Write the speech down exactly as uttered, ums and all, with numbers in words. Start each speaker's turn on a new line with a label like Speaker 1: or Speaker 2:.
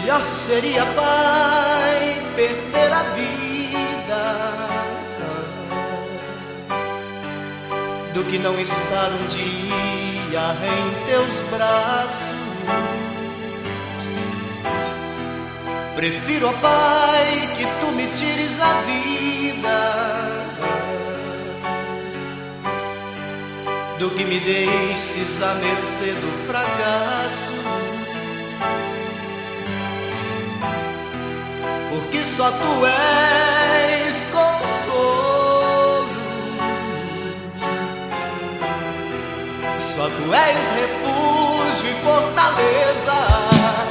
Speaker 1: Melhor seria, Pai, perder a vida do que não estar um dia em teus braços. Prefiro, ó Pai, que tu me tires a vida do que me deixes à mercê do fracasso. Porque só tu és consolo, só tu és refúgio e fortaleza.